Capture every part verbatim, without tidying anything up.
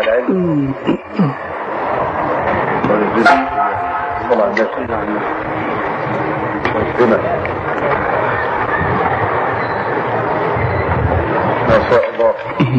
العلم والرزق طبعا الناس والغنى ما شاء الله.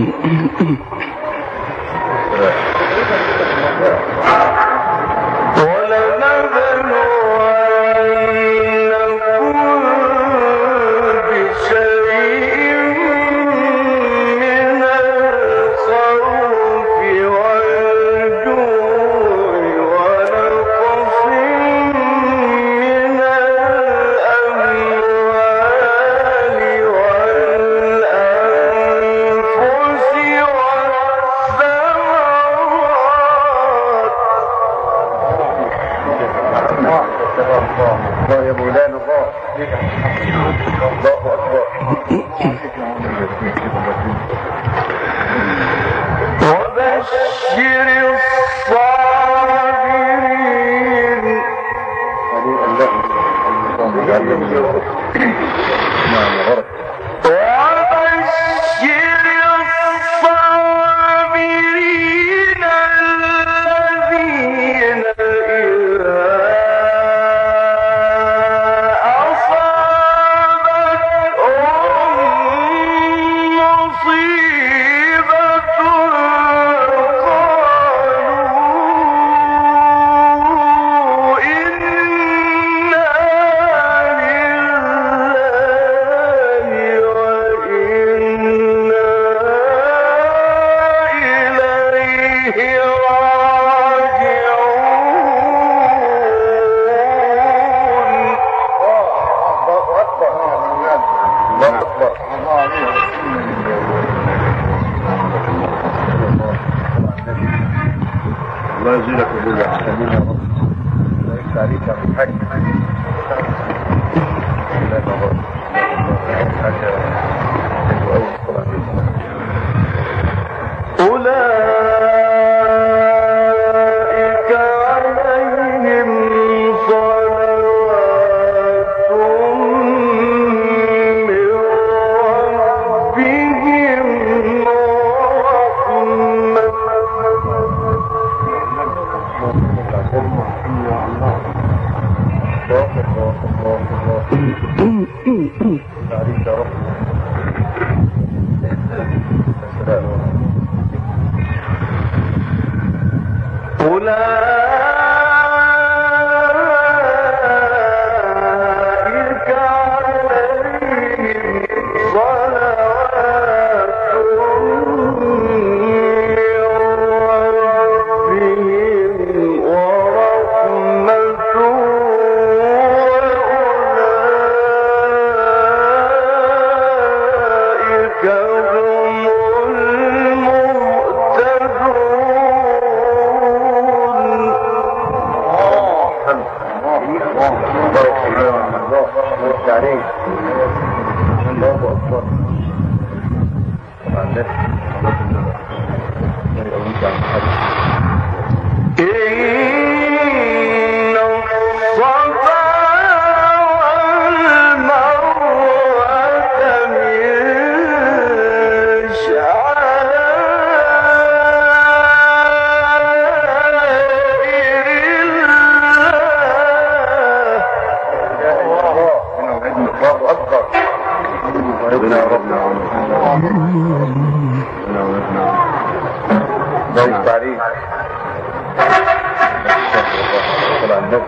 الله يا مولانا الله الله أكبر. وبشر الصابرين. نعم غرق. وبشر الصابرين الذين الله يجزيك كل احساننا يا رب. الله يفتح عليك يا ابو الحاج. لا بابا حاجه حلوه قوي طبعا. اولئك عليهم صلوات من ربهم أولئك عليهم صلوات من ربهم ورحمة وأولئك هم عليك الله أكبر. طبعا الناس إن الصفا والمروة من الله أكبر. ربنا يا رب الله يفتح عليك. طبعا النبي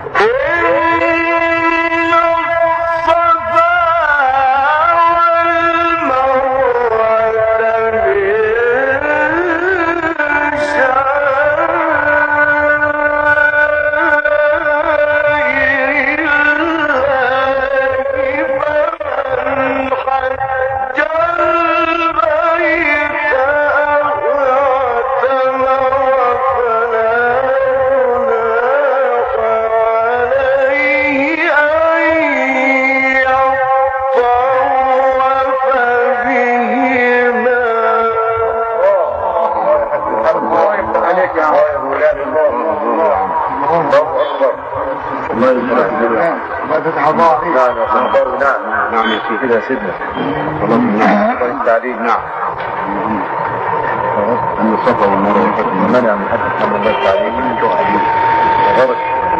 نعم نعم كده يا سيدنا. الله يفتح عليك. نعم أن الصفا والمروة منع من حد صلى الله عليه وسلم من حديث غلط.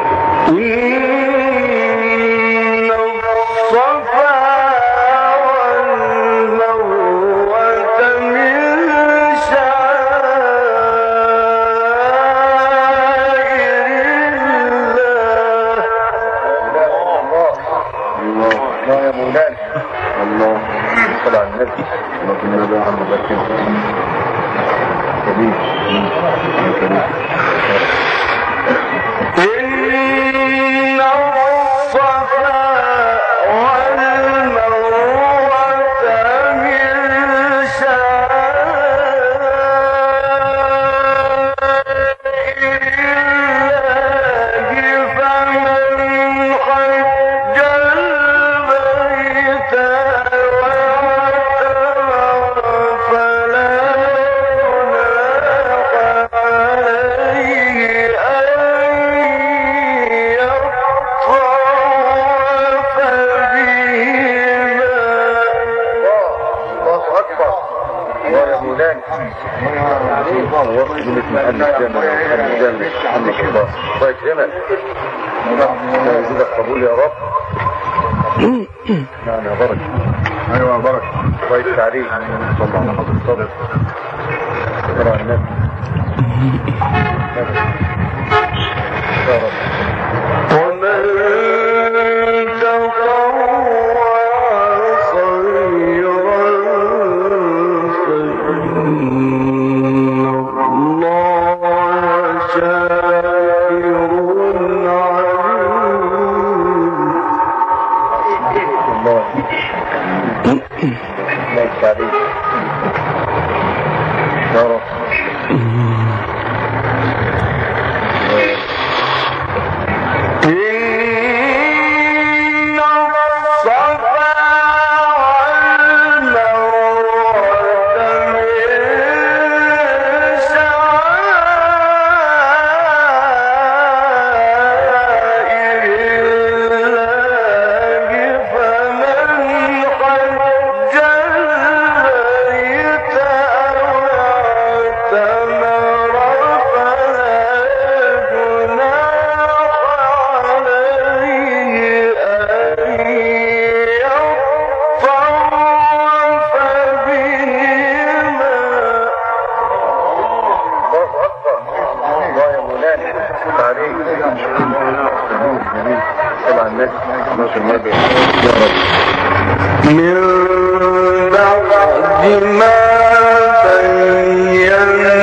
إن الصفا والمروة من شعائر الله. الله يا مولانا الله صلى على النبي اللهم صل على محمد كبير كبير. إن الصفا والمروة من شعائر الله فمن حج البيت قبول يا رب. نعم يا بركة. أيوة يا بركة. كويس عليك. صلى الله عليه وسلم. شكرا على النبي. ومن تطوع خيرا فإن الله شاكر عليم. الله ليس عليك يا رب. إن الصفا والمروة من شعائر الله فمن حج البيت أو اعتمر فلا جناح عليه أن يطوف بهما. الله أكبر. الله يا مولانا عليك. طبعا الناس من بعد ما بينا